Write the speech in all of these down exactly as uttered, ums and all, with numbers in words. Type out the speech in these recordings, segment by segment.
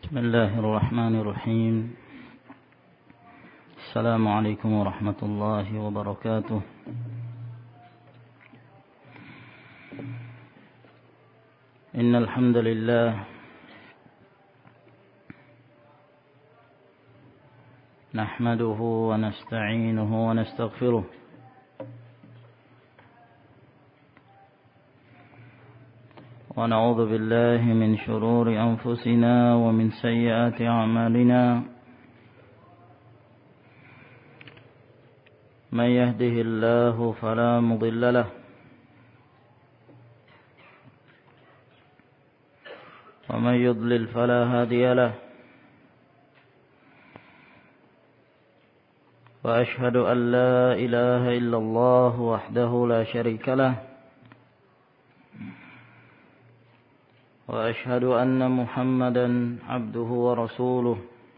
بسم الله الرحمن الرحيم. السلام عليكم ورحمة الله وبركاته. إن الحمد لله نحمده ونستعينه ونستغفره ونعوذ بالله من شرور أنفسنا ومن سيئات أعمالنا. من يهده الله فلا مضل له ومن يضلل فلا هادي له. وأشهد أن لا إله إلا الله وحده لا شريك له وأشهد أن محمدا عبده ورسوله.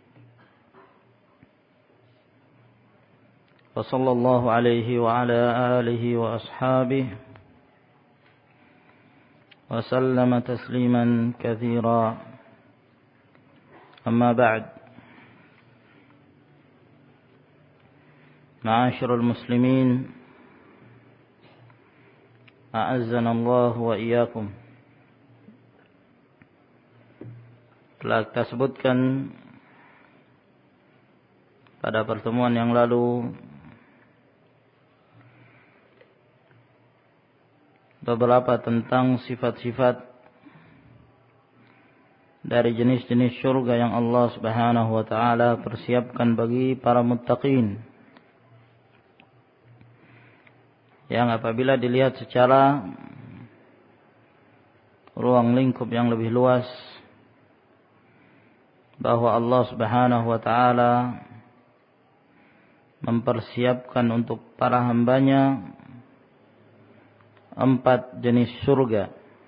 وصلى الله عليه وعلى آله وأصحابه وسلم تسليما كثيرا. أما بعد، معاشر المسلمين أعزنا الله وإياكم. Telah kita sebutkan pada pertemuan yang lalu beberapa tentang sifat-sifat dari jenis-jenis surga yang Allah Subhanahu wa taala persiapkan bagi para muttaqin, yang apabila dilihat secara ruang lingkup yang lebih luas, bahwa Allah Subhanahu wa taala mempersiapkan untuk para hambanya empat jenis surga.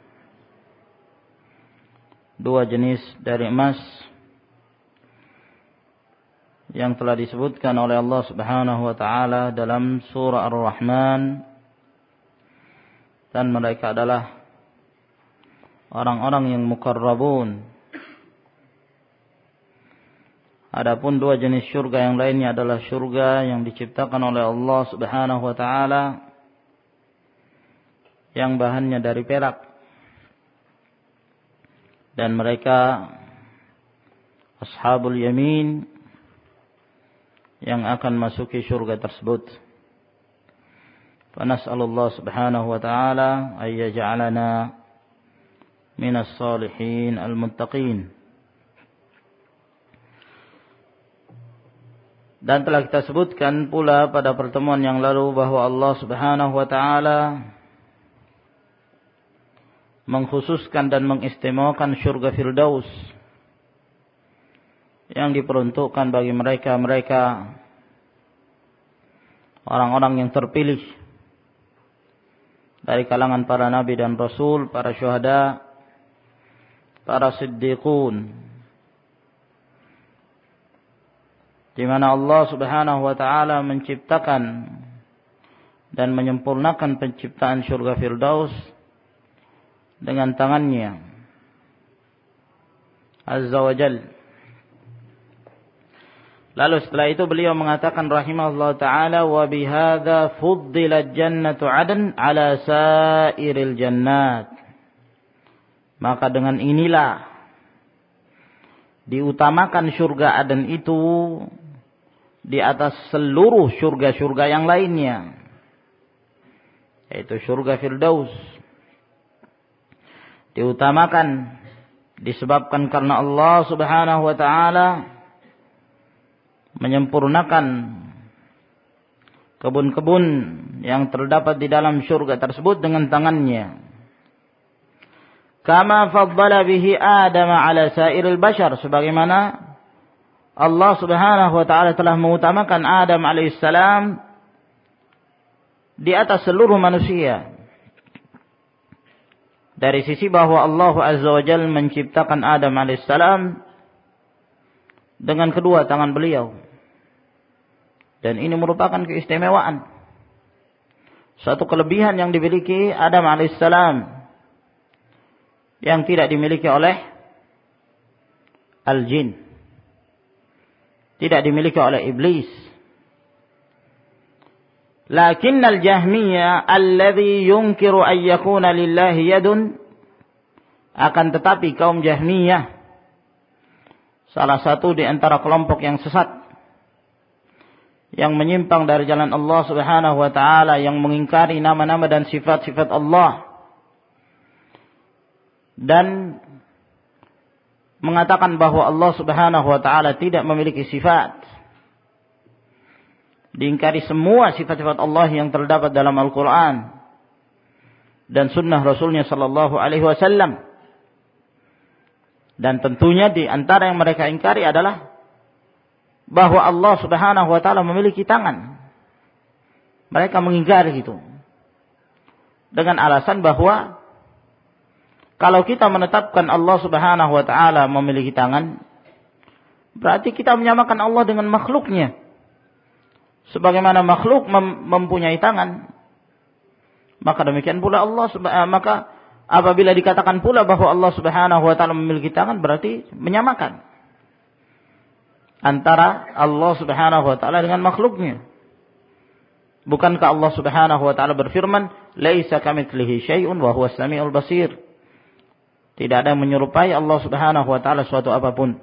Dua jenis dari emas yang telah disebutkan oleh Allah Subhanahu wa taala dalam surah Ar-Rahman, dan mereka adalah orang-orang yang muqarrabun. Adapun dua jenis syurga yang lainnya adalah syurga yang diciptakan oleh Allah Subhanahu wa taala yang bahannya dari perak, dan mereka ashabul yamin yang akan masuki syurga tersebut. Fa nas'alullah Subhanahu wa taala ay yaj'alana minas salihin al-muttaqin. Dan telah kita sebutkan pula pada pertemuan yang lalu bahwa Allah Subhanahu wa taala mengkhususkan dan mengistimewakan surga Firdaus yang diperuntukkan bagi mereka-mereka orang-orang yang terpilih dari kalangan para nabi dan rasul, para syuhada, para siddiqun, di mana Allah Subhanahu wa taala menciptakan dan menyempurnakan penciptaan surga Firdaus dengan tangannya Azza wa Jal. Lalu setelah itu beliau mengatakan rahimahullah ta'ala, wa bihadza fuddilat jannatu adn ala sairil jannat. Maka dengan inilah diutamakan surga Aden itu di atas seluruh surga-surga yang lainnya, yaitu surga Firdaus. Diutamakan disebabkan karena Allah Subhanahu wa taala menyempurnakan kebun-kebun yang terdapat di dalam surga tersebut dengan tangannya. Kama faddala bihi Adam ala sairil bashar, sebagaimana Allah Subhanahu wa taala telah mengutamakan Adam alaihissalam di atas seluruh manusia. Dari sisi bahwa Allah Azza wa Jalla menciptakan Adam alaihissalam dengan kedua tangan beliau. Dan ini merupakan keistimewaan, suatu kelebihan yang dimiliki Adam alaihissalam yang tidak dimiliki oleh al-jin. Tidak dimiliki oleh iblis. Lakinnal Jahmiyah alladhi yunkiru an yakuna lillahi yadun, akan tetapi kaum Jahmiyah, salah satu di antara kelompok yang sesat, yang menyimpang dari jalan Allah Subhanahu wa taala, yang mengingkari nama-nama dan sifat-sifat Allah, dan mengatakan bahwa Allah Subhanahu wa taala tidak memiliki sifat. Diingkari semua sifat-sifat Allah yang terdapat dalam Al-Quran dan sunnah Rasulnya sallallahu alaihi wasallam. Dan tentunya di antara yang mereka ingkari adalah bahwa Allah Subhanahu wa taala memiliki tangan. Mereka mengingkari itu dengan alasan bahwa kalau kita menetapkan Allah Subhanahu wa taala memiliki tangan, berarti kita menyamakan Allah dengan makhluknya. Sebagaimana makhluk mem- mempunyai tangan, maka demikian pula Allah subhanahu maka apabila dikatakan pula bahwa Allah Subhanahu wa taala memiliki tangan, berarti menyamakan antara Allah Subhanahu wa taala dengan makhluknya. Bukankah Allah Subhanahu wa taala berfirman, "Laisa kamitslihi syai'un wa huwas samiul basir." Tidak ada yang menyerupai Allah Subhanahu wa taala suatu apapun.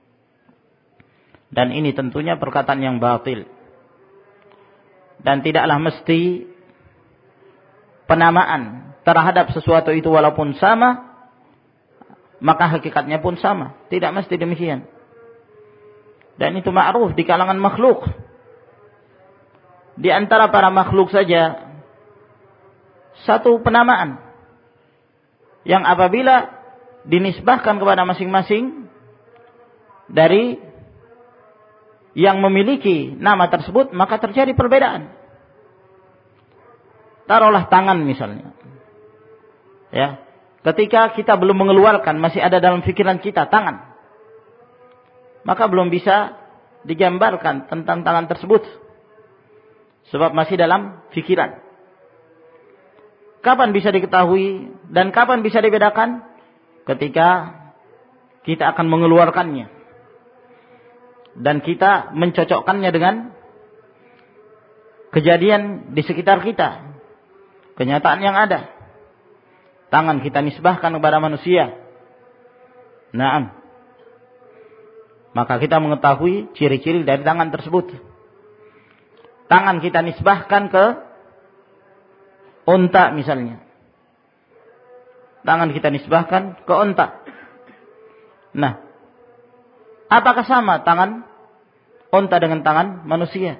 Dan ini tentunya perkataan yang batil. Dan tidaklah mesti penamaan terhadap sesuatu itu walaupun sama, maka hakikatnya pun sama. Tidak mesti demikian. Dan itu ma'ruf di kalangan makhluk. Di antara para makhluk saja, satu penamaan yang apabila dinisbahkan kepada masing-masing dari yang memiliki nama tersebut, maka terjadi perbedaan. Taruhlah tangan misalnya. Ya, ketika kita belum mengeluarkan, masih ada dalam pikiran kita tangan, maka belum bisa digambarkan tentang tangan tersebut, sebab masih dalam pikiran. Kapan bisa diketahui dan kapan bisa dibedakan? Ketika kita akan mengeluarkannya dan kita mencocokkannya dengan kejadian di sekitar kita, kenyataan yang ada. Tangan kita nisbahkan kepada manusia. Naam. Maka kita mengetahui ciri-ciri dari tangan tersebut. Tangan kita nisbahkan ke unta misalnya. Tangan kita nisbahkan ke unta. Nah, apakah sama tangan unta dengan tangan manusia?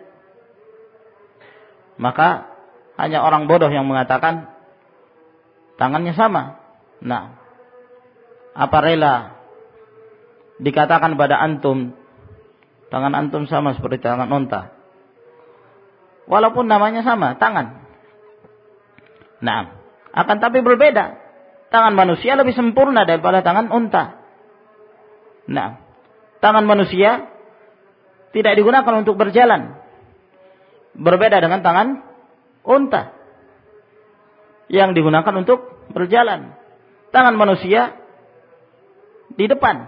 Maka hanya orang bodoh yang mengatakan tangannya sama. Nah, apa rela dikatakan pada antum tangan antum sama seperti tangan unta, walaupun namanya sama, tangan. Nah, akan tapi berbeda. Tangan manusia lebih sempurna daripada tangan unta. Nah, tangan manusia tidak digunakan untuk berjalan. Berbeda dengan tangan unta yang digunakan untuk berjalan. Tangan manusia di depan.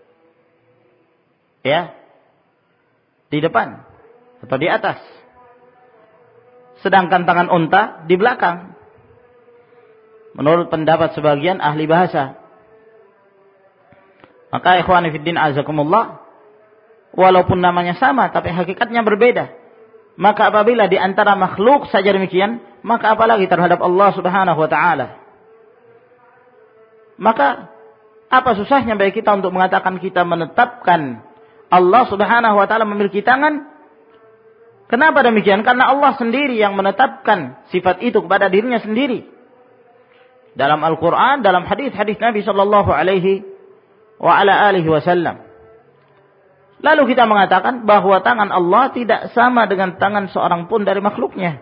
Ya. Di depan atau di atas. Sedangkan tangan unta di belakang. Menurut pendapat sebagian ahli bahasa. Maka ikhwani fiddin azakumullah, walaupun namanya sama tapi hakikatnya berbeda. Maka apabila di antara makhluk saja demikian, maka apalagi terhadap Allah Subhanahu wa taala. Maka apa susahnya bagi kita untuk mengatakan kita menetapkan Allah Subhanahu wa taala memiliki tangan? Kenapa demikian? Karena Allah sendiri yang menetapkan sifat itu kepada dirinya sendiri. Dalam Al-Qur'an, dalam hadis-hadis Nabi sallallahu alaihi wa ala alihi wasallam. Lalu kita mengatakan bahwa tangan Allah tidak sama dengan tangan seorang pun dari makhluknya.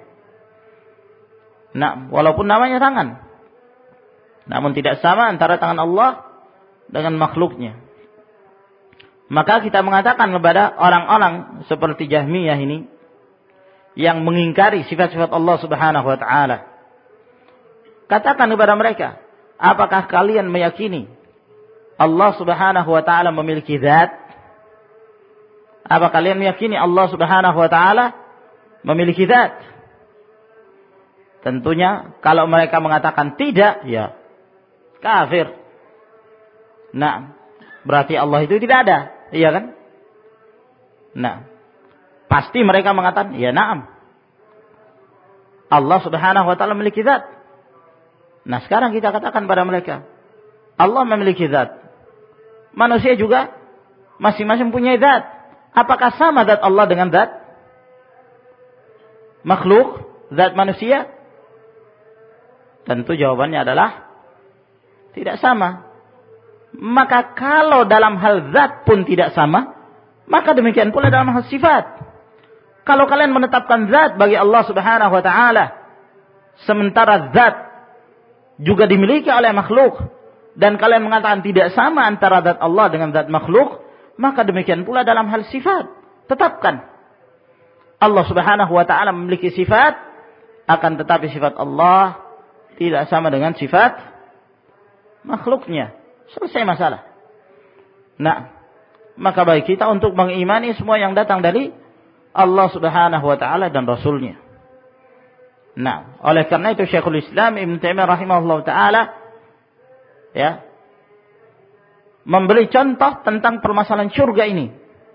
Nah, walaupun namanya tangan, namun tidak sama antara tangan Allah dengan makhluknya. Maka kita mengatakan kepada orang-orang seperti Jahmiyah ini yang mengingkari sifat-sifat Allah Subhanahu wa taala, katakan kepada mereka, apakah kalian meyakini Allah Subhanahu wa taala memiliki zat? Apa kalian meyakini Allah Subhanahu wa taala memiliki zat? Tentunya kalau mereka mengatakan tidak, ya kafir. Nah, berarti Allah itu tidak ada, iya kan? Nah, pasti mereka mengatakan, ya na'am. Allah Subhanahu wa taala memiliki zat. Nah, sekarang kita katakan pada mereka, Allah memiliki zat. Manusia juga masing-masing punya zat. Apakah sama zat Allah dengan zat makhluk, zat manusia? Tentu jawabannya adalah tidak sama. Maka kalau dalam hal zat pun tidak sama, maka demikian pula dalam hal sifat. Kalau kalian menetapkan zat bagi Allah Subhanahu wa taala, sementara zat juga dimiliki oleh makhluk, dan kalian mengatakan tidak sama antara zat Allah dengan zat makhluk, maka demikian pula dalam hal sifat. Tetapkan Allah Subhanahu wa taala memiliki sifat, akan tetapi sifat Allah tidak sama dengan sifat makhluknya. Selesai masalah. Nah, maka baik kita untuk mengimani semua yang datang dari Allah Subhanahu wa taala dan Rasulnya. Nah, oleh karena itu Syekhul Islam Ibnu Taimiyah rahimahullah taala ya memberi contoh tentang permasalahan surga ini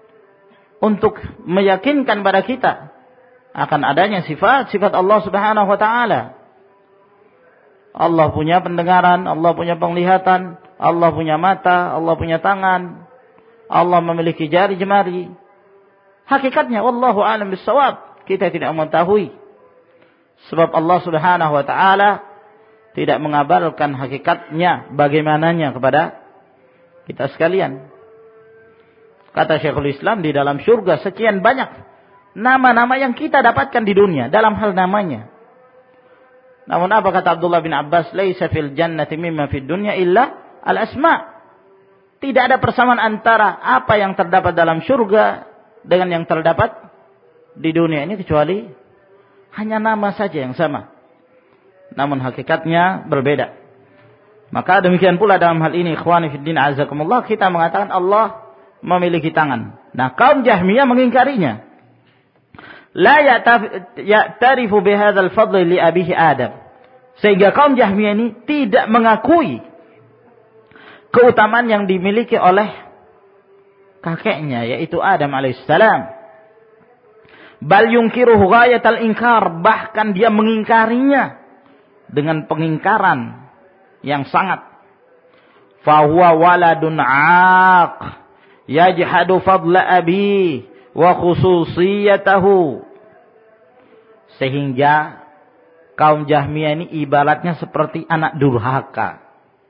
untuk meyakinkan pada kita akan adanya sifat-sifat Allah Subhanahu wa taala. Allah punya pendengaran, Allah punya penglihatan, Allah punya mata, Allah punya tangan, Allah memiliki jari jemari. Hakikatnya wallahu a'lam bissawab, kita tidak mengetahui. Sebab Allah Subhanahu wa taala tidak mengabarkan hakikatnya bagaimananya kepada kita sekalian. Kata Syekhul Islam, di dalam surga sekian banyak nama-nama yang kita dapatkan di dunia dalam hal namanya. Namun apa kata Abdullah bin Abbas, laisa fil jannati mimma fid dunya illa al-asma. Tidak ada persamaan antara apa yang terdapat dalam surga dengan yang terdapat di dunia ini, kecuali hanya nama saja yang sama. Namun hakikatnya berbeda. Maka demikian pula dalam hal ini, ikhwani fiddin azakumullah, kita mengatakan Allah memiliki tangan. Nah, kaum Jahmiyah mengingkarinya. La ya'tarifu bihadzal fadli li abihi Adam. Sehingga kaum Jahmiyah ini tidak mengakui keutamaan yang dimiliki oleh kakeknya, yaitu Adam alaihissalam. Bal yungkiruhu ghayatal inkar, bahkan dia mengingkarinya dengan pengingkaran yang sangat. Fahuwa waladun 'aq yajhadu fadla abi wa khususiyatahu. Sehingga kaum Jahmiyah ini ibaratnya seperti anak durhaka.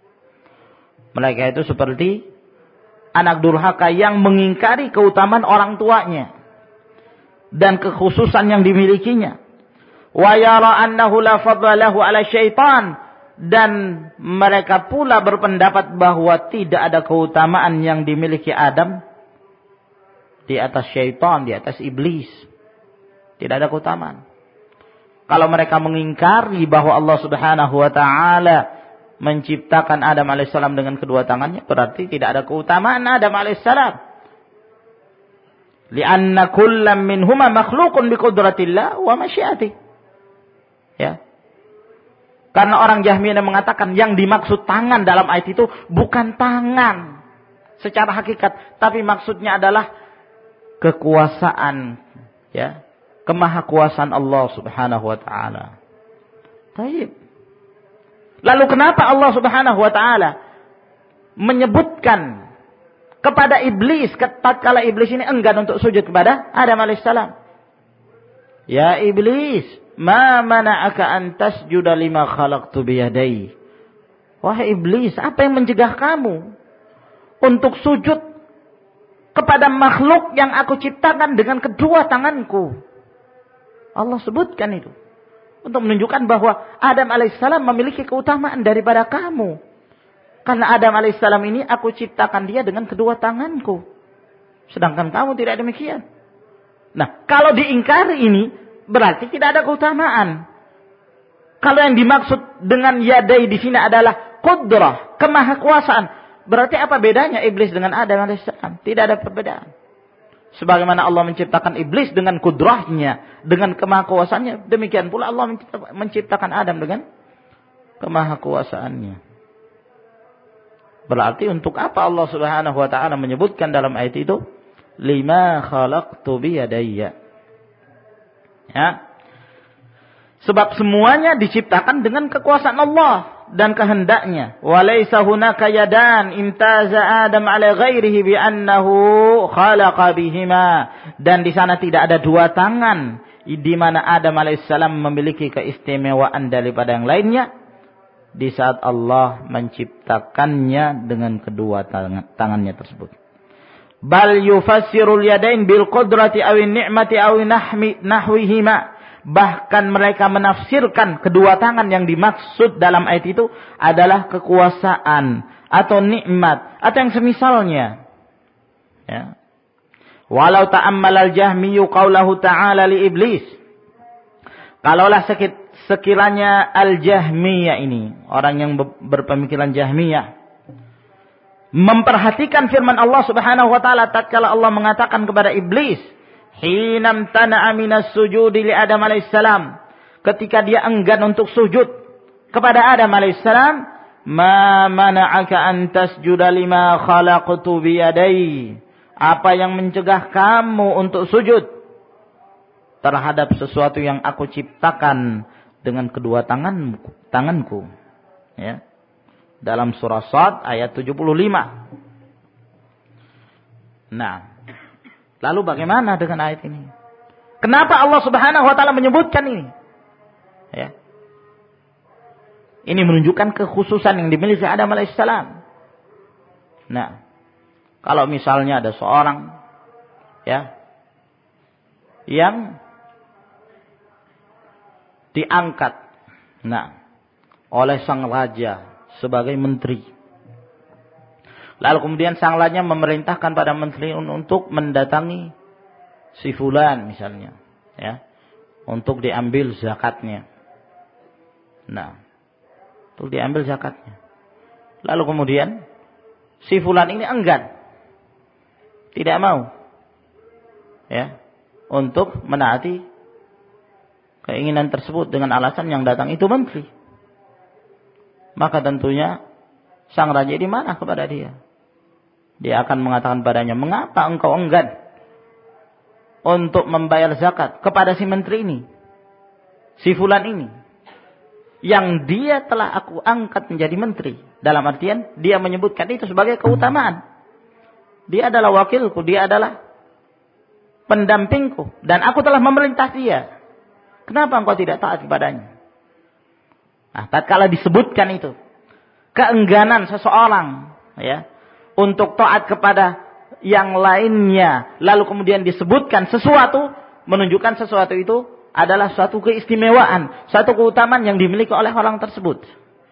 Mereka itu seperti anak durhaka yang mengingkari keutamaan orang tuanya dan kekhususan yang dimilikinya. Wa yara annahu la fadla lahu ala syaitan, dan mereka pula berpendapat bahwa tidak ada keutamaan yang dimiliki Adam di atas syaitan, di atas iblis. Tidak ada keutamaan. Kalau mereka mengingkari bahwa Allah Subhanahu wa taala menciptakan Adam alaihissalam dengan kedua tangannya, berarti tidak ada keutamaan Adam alaihissalam. Lianna kullam minhuma makhluqun biqudratillah wa masyiatih. Ya. Karena orang Jahmiyah mengatakan yang dimaksud tangan dalam ayat itu bukan tangan secara hakikat, tapi maksudnya adalah kekuasaan, ya, kemahakuasaan Allah Subhanahu wa taala. Baik. Lalu kenapa Allah Subhanahu wa taala menyebutkan kepada iblis tatkala iblis ini enggan untuk sujud kepada Adam alaihissalam? Ya iblis, ma mana'aka an tasjuda lima khalaqtu biyadai. Wahai iblis, apa yang mencegah kamu untuk sujud kepada makhluk yang aku ciptakan dengan kedua tanganku? Allah sebutkan itu untuk menunjukkan bahwa Adam alaihissalam memiliki keutamaan daripada kamu. Karena Adam alaihissalam ini aku ciptakan dia dengan kedua tanganku, sedangkan kamu tidak demikian. Nah, kalau diingkari ini berarti tidak ada keutamaan. Kalau yang dimaksud dengan yadai di sini adalah qudrah, kemahakuasaan, Berarti apa bedanya iblis dengan Adam alaihissalam? Tidak ada perbedaan. Sebagaimana Allah menciptakan iblis dengan kudrahnya, dengan kemahakuasaannya, demikian pula Allah menciptakan Adam dengan kemahakuasaannya. Berarti untuk apa Allah Subhanahu wa taala menyebutkan dalam ayat itu lima khalaqtu biyadayya? Ya. Sebab semuanya diciptakan dengan kekuasaan Allah dan kehendaknya. Walaysa hunaka yadan imtaza Adam ala ghairihi bi annahu khalaqa bihima. Dan di sana tidak ada dua tangan di mana Adam alaihissalam memiliki keistimewaan daripada yang lainnya di saat Allah menciptakannya dengan kedua tangan, tangannya tersebut. Bal yufassirul yadain bil qudrati awin ni'mati awin nahwihima. Bahkan mereka menafsirkan kedua tangan yang dimaksud dalam ayat itu adalah kekuasaan atau nikmat atau yang semisalnya. Ya. Walau ta'ammal al-Jahmiyyu qaulahu ta'ala li iblis. Kalaulah sekiranya al-Jahmiyah ini, orang yang berpemikiran Jahmiyah, memperhatikan firman Allah Subhanahu wa taala tatkala Allah mengatakan kepada iblis, hinam tana'a minas sujudi li Adam alaihissalam, ketika dia enggan untuk sujud kepada Adam alaihissalam, ma mana'aka an tasjuda lima khalaqtu biyadai, apa yang mencegah kamu untuk sujud terhadap sesuatu yang aku ciptakan dengan kedua tanganku, tanganku. Ya. Dalam surah Shad ayat tujuh puluh lima. Nah, lalu bagaimana dengan ayat ini? Kenapa Allah Subhanahu wa taala menyebutkan ini? Ya. Ini menunjukkan kekhususan yang dimiliki Adam alaihissalam. Nah, kalau misalnya ada seorang ya yang diangkat nah oleh sang raja sebagai menteri. Lalu kemudian sang raja memerintahkan pada menteri untuk mendatangi si fulan misalnya, ya, untuk diambil zakatnya. Nah, untuk diambil zakatnya. Lalu kemudian si fulan ini enggan, tidak mau, ya, untuk menaati keinginan tersebut dengan alasan yang datang itu menteri. Maka tentunya sang raja di mana kepada dia? Dia akan mengatakan padanya, mengapa engkau enggan untuk membayar zakat kepada si menteri ini, si fulan ini, yang dia telah aku angkat menjadi menteri. Dalam artian dia menyebutkan itu sebagai keutamaan. Dia adalah wakilku, dia adalah pendampingku, dan aku telah memerintah dia. Kenapa engkau tidak taat kepadanya? Nah, tatkala disebutkan itu keengganan seseorang, ya, untuk taat kepada yang lainnya, lalu kemudian disebutkan sesuatu, menunjukkan sesuatu itu adalah suatu keistimewaan, suatu keutamaan yang dimiliki oleh orang tersebut.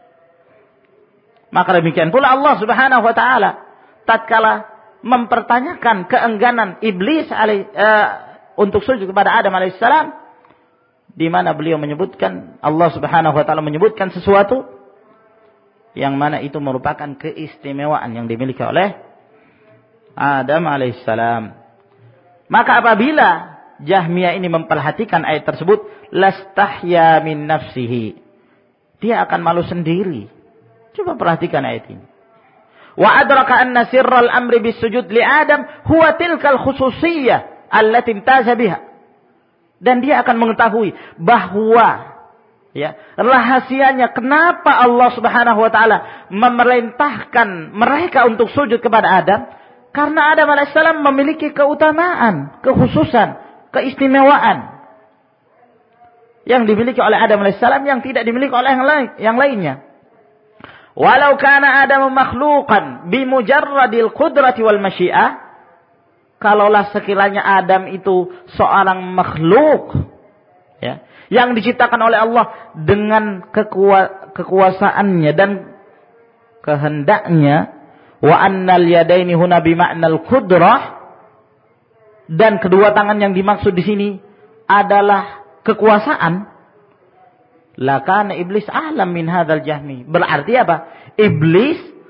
Maka demikian pula Allah Subhanahu wa taala tatkala mempertanyakan keengganan iblis alaih, uh, untuk sujud kepada Adam alaihissalam, di mana beliau menyebutkan, Allah Subhanahu wa taala menyebutkan sesuatu yang mana itu merupakan keistimewaan yang dimiliki oleh Adam alaihissalam. Maka apabila Jahmiyah ini memperhatikan ayat tersebut, lastahya min nafsihi, dia akan malu sendiri. Coba perhatikan ayat ini. Wa adraka anna sirral amri bisujud li Adam huwa tilkal khususiyyah allati imtaza biha. Dan dia akan mengetahui bahwa, ya, rahasianya kenapa Allah Subhanahu wa taala memerintahkan mereka untuk sujud kepada Adam, karena Adam alaihissalam memiliki keutamaan, kekhususan, keistimewaan yang dimiliki oleh Adam alaihissalam yang tidak dimiliki oleh yang lain, yang lainnya. Walau kana Adam makhluqan bi mujarradil qudrati wal masyiah, kalaulah sekiranya Adam itu seorang makhluk, ya, yang diciptakan oleh Allah dengan kekua, kekuasaannya dan kehendaknya, wa annal yadaini huna bi ma'nal qudrah, dan kedua tangan yang dimaksud di sini adalah kekuasaan, lakana iblis a'lam min hadzal jahmi. Berarti apa? Iblis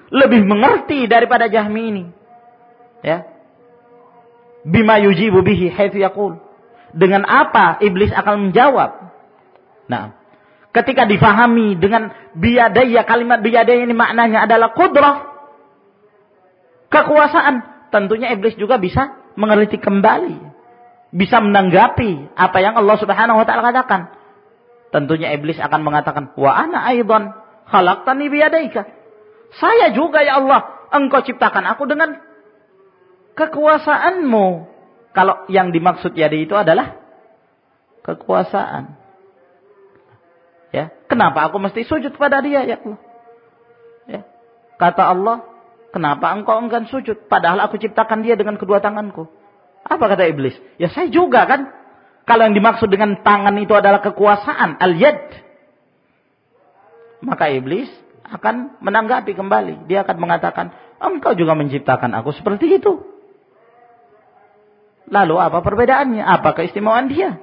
lebih mengerti daripada Jahmi ini. Ya. Bima yujibu bihi haitsu yaqul. Dengan apa iblis akan menjawab? Nah, ketika difahami dengan biyadaya, kalimat biyadaya ini maknanya adalah qudrah, kekuasaan, tentunya iblis juga bisa mengerti kembali, bisa menanggapi apa yang Allah Subhanahu wa taala katakan. Tentunya iblis akan mengatakan, wa ana aidan khalaqtani biyadaika. Saya juga ya Allah, engkau ciptakan aku dengan kekuasaanmu. Kalau yang dimaksud yadi itu adalah kekuasaan. Ya, kenapa aku mesti sujud kepada dia ya Allah? Ya. Kata Allah, kenapa engkau enggan sujud padahal aku ciptakan dia dengan kedua tanganku? Apa kata iblis? Ya saya juga kan. Kalau yang dimaksud dengan tangan itu adalah kekuasaan, al-yad. Maka iblis akan menanggapi kembali. Dia akan mengatakan, engkau juga menciptakan aku seperti itu. Lalu apa perbedaannya? Apa keistimewaan dia?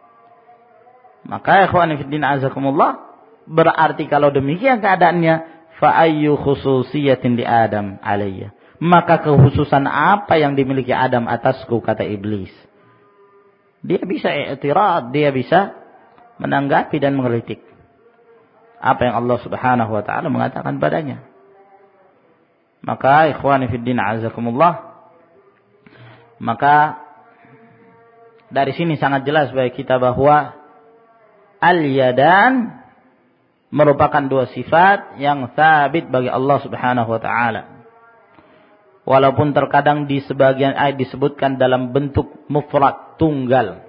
Maka ikhwan fillah azakumullah, berarti kalau demikian keadaannya, fa ayyu khususiyatin li Adam alayya. Maka kekhususan apa yang dimiliki Adam atasku, kata iblis. Dia bisa i'tirad, dia bisa menanggapi dan mengkritik apa yang Allah Subhanahu wa taala mengatakan padanya. Maka ikhwan fillah azakumullah, maka dari sini sangat jelas bagi kita bahwa al-yadan merupakan dua sifat yang sabit bagi Allah Subhanahu wa taala. Walaupun terkadang di sebagian ayat disebutkan dalam bentuk mufrad, tunggal.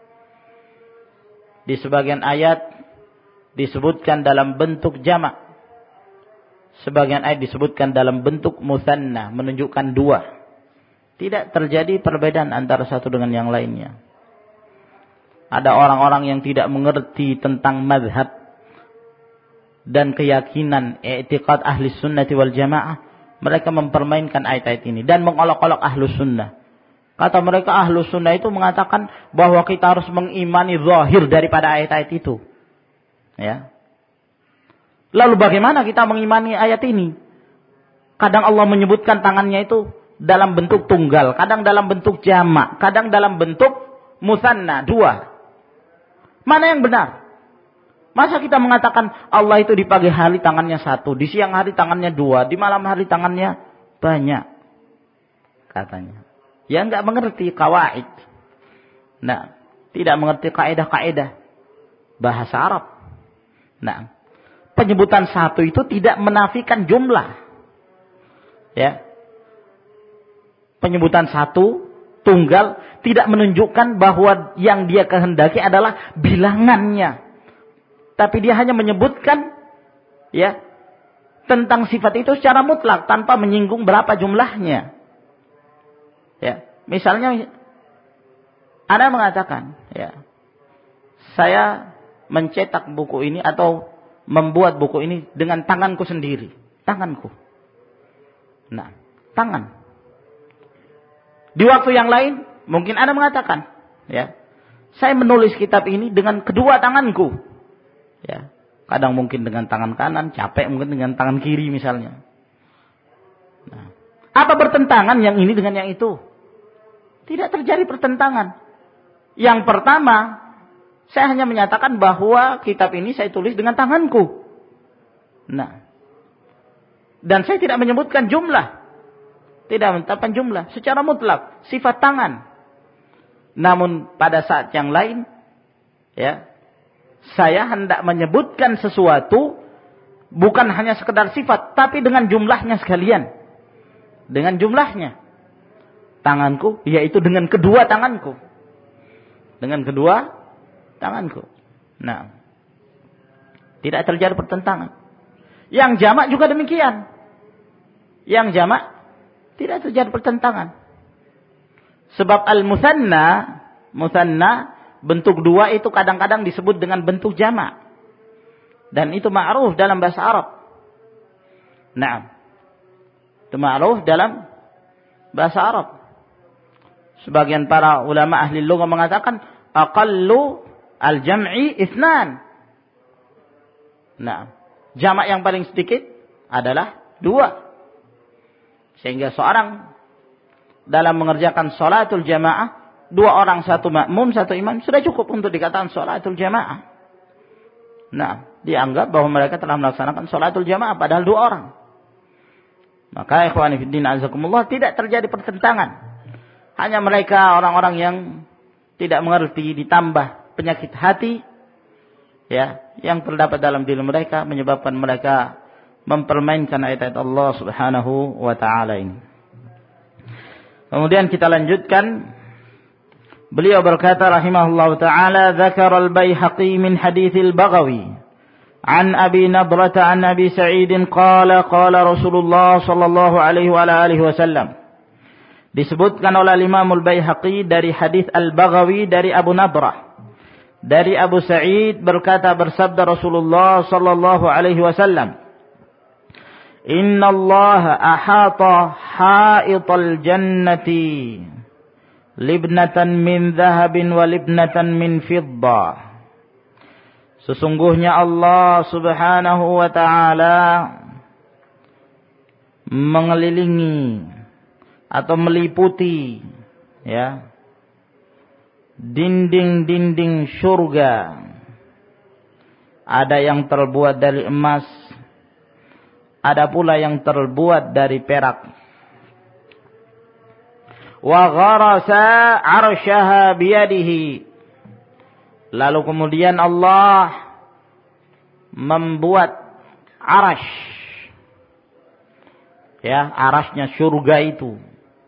Di sebagian ayat disebutkan dalam bentuk jamak. Sebagian ayat disebutkan dalam bentuk musanna, menunjukkan dua. Tidak terjadi perbedaan antara satu dengan yang lainnya. Ada orang-orang yang tidak mengerti tentang mazhab dan keyakinan i'tiqad ahli sunnati wal jamaah. Mereka mempermainkan ayat-ayat ini dan mengolok-olok ahlu sunnah. Kata mereka ahlu sunnah itu mengatakan bahwa kita harus mengimani zahir daripada ayat-ayat itu. Ya. Lalu bagaimana kita mengimani ayat ini? Kadang Allah menyebutkan tangannya itu dalam bentuk tunggal, kadang dalam bentuk jamak, kadang dalam bentuk musanna, dua. Mana yang benar? Masa kita mengatakan Allah itu di pagi hari tangannya satu, di siang hari tangannya dua, di malam hari tangannya banyak, katanya. Ya enggak mengerti kawaid. Nah, tidak mengerti kaidah-kaidah bahasa Arab. Nah, penyebutan satu itu tidak menafikan jumlah. Ya. Penyebutan satu, tunggal, tidak menunjukkan bahwa yang dia kehendaki adalah bilangannya. Tapi dia hanya menyebutkan ya tentang sifat itu secara mutlak tanpa menyinggung berapa jumlahnya. Ya, misalnya Anda mengatakan, ya, saya mencetak buku ini atau membuat buku ini dengan tanganku sendiri, tanganku. Nah, tangan. Di waktu yang lain mungkin Anda mengatakan, ya, saya menulis kitab ini dengan kedua tanganku. Ya, kadang mungkin dengan tangan kanan, capek mungkin dengan tangan kiri misalnya. Nah, apa bertentangan yang ini dengan yang itu? Tidak terjadi pertentangan. Yang pertama, saya hanya menyatakan bahwa kitab ini saya tulis dengan tanganku. Nah, dan saya tidak menyebutkan jumlah. Tidak menetapkan jumlah secara mutlak, sifat tangan. Namun pada saat yang lain, ya, saya hendak menyebutkan sesuatu bukan hanya sekedar sifat, tapi dengan jumlahnya sekalian. Dengan jumlahnya. Tanganku, yaitu dengan kedua tanganku. Dengan kedua tanganku. Nah, tidak terjadi pertentangan. Yang jamak juga demikian. Yang jamak tidak terjadi pertentangan. Sebab al-musanna, musanna, bentuk dua itu kadang-kadang disebut dengan bentuk jamak. Dan itu ma'ruf dalam bahasa Arab. Nah, itu ma'ruf dalam bahasa Arab. Sebagian para ulama ahli lugah mengatakan aqallu al-jam'i itsnan. Nah, jamak yang paling sedikit adalah dua. Sehingga seorang dalam mengerjakan sholatul jamaah, dua orang, satu makmum, satu imam, sudah cukup untuk dikatakan sholatul jamaah. Nah, dianggap bahwa mereka telah melaksanakan sholatul jamaah, padahal dua orang. Maka ikhwani fiddin azakumullah, tidak terjadi pertentangan. Hanya mereka orang-orang yang tidak mengerti, ditambah penyakit hati, ya, yang terdapat dalam diri mereka, menyebabkan mereka mempermainkan ayat-ayat Allah Subhanahu wa taala ini. Kemudian kita lanjutkan. Beliau berkata rahimahullah taala, "Dzakara al-Baihaqi min hadits al-Baghawi an Abi Nadrah an Abi Sa'id qala qala Rasulullah sallallahu alaihi wa alihi wasallam." Disebutkan oleh Imam al-Baihaqi dari hadis al-Baghawi dari Abu Nadrah. Dari Abu Sa'id berkata, bersabda Rasulullah sallallahu alaihi wasallam, "Inna Allah ahata ha'ital jannati libnatan min dhahabin wa libnatan min fiddah." Sesungguhnya Allah Subhanahu wa taala mengelilingi atau meliputi, ya, dinding-dinding surga. Ada yang terbuat dari emas, ada pula yang terbuat dari perak. Wa gharasa 'arsyaha biyadihi. Lalu kemudian Allah membuat arash, ya, arashnya surga itu,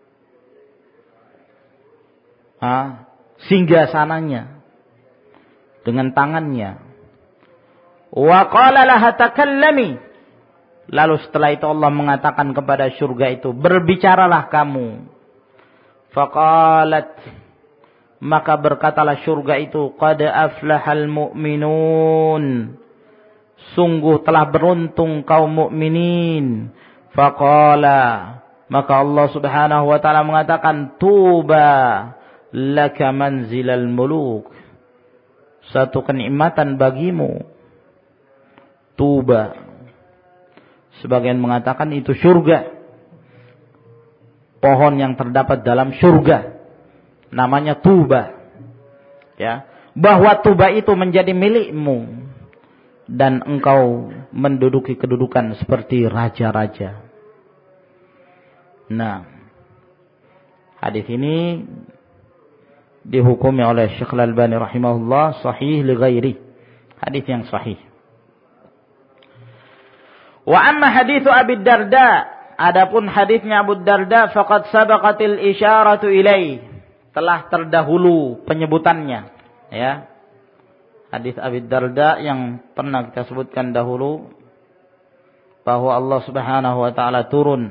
ha, singgasananya dengan tangannya. Wa qala laha takallami. Lalu setelah itu Allah mengatakan kepada surga itu, berbicaralah kamu. Faqalat, maka berkatalah surga itu, qad aflahal mu'minun, sungguh telah beruntung kaum mukminin. Faqala, maka Allah Subhanahu wa taala mengatakan, tuba laka manzilal muluk, satu kenikmatan bagimu. Tuba, sebagian mengatakan itu surga, pohon yang terdapat dalam surga, namanya tuba, ya, bahwa tuba itu menjadi milikmu dan engkau menduduki kedudukan seperti raja-raja. Nah, hadis ini dihukumi oleh Syekh Al-Albani rahimahullah sahih li ghairi, hadis yang sahih. Wa amma hadithu Abi Darda, adapun hadisnya Abu Darda, faqad sabaqatil isyaratu ilaih, telah terdahulu penyebutannya, ya. Hadis Abi Darda yang pernah kita sebutkan dahulu, bahwa Allah Subhanahu wa taala turun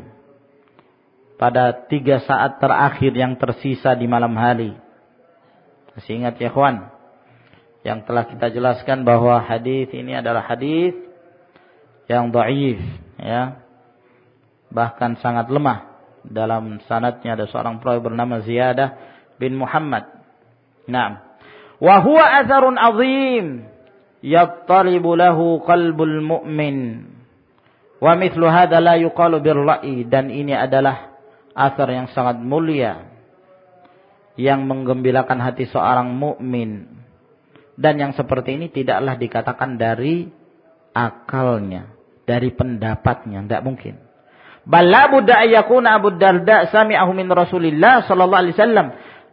pada tiga saat terakhir yang tersisa di malam hari. Masih ingat ya kawan? Yang telah kita jelaskan bahwa hadis ini adalah hadis yang dhaif, ya, bahkan sangat lemah. Dalam sanadnya ada seorang perawi bernama Ziyadah bin Muhammad. Naam. Wa huwa atharun azim yattalibu lahu qalbul mu'min. Wa mithlu hadha la yuqalu birra'i, dan ini adalah athar yang sangat mulia yang menggembirakan hati seorang mukmin, dan yang seperti ini tidaklah dikatakan dari akalnya, dari pendapatnya, tidak mungkin. Balla budda ayyakuna Abu Darda sami'ahu min Rasulillah sallallahu alaihi wasallam.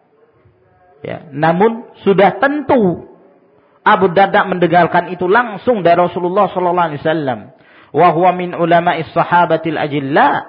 Ya, namun sudah tentu Abu Darda mendengarkan itu langsung dari Rasulullah sallallahu alaihi wasallam. Wa huwa min ulama'is sahabatil ajilla,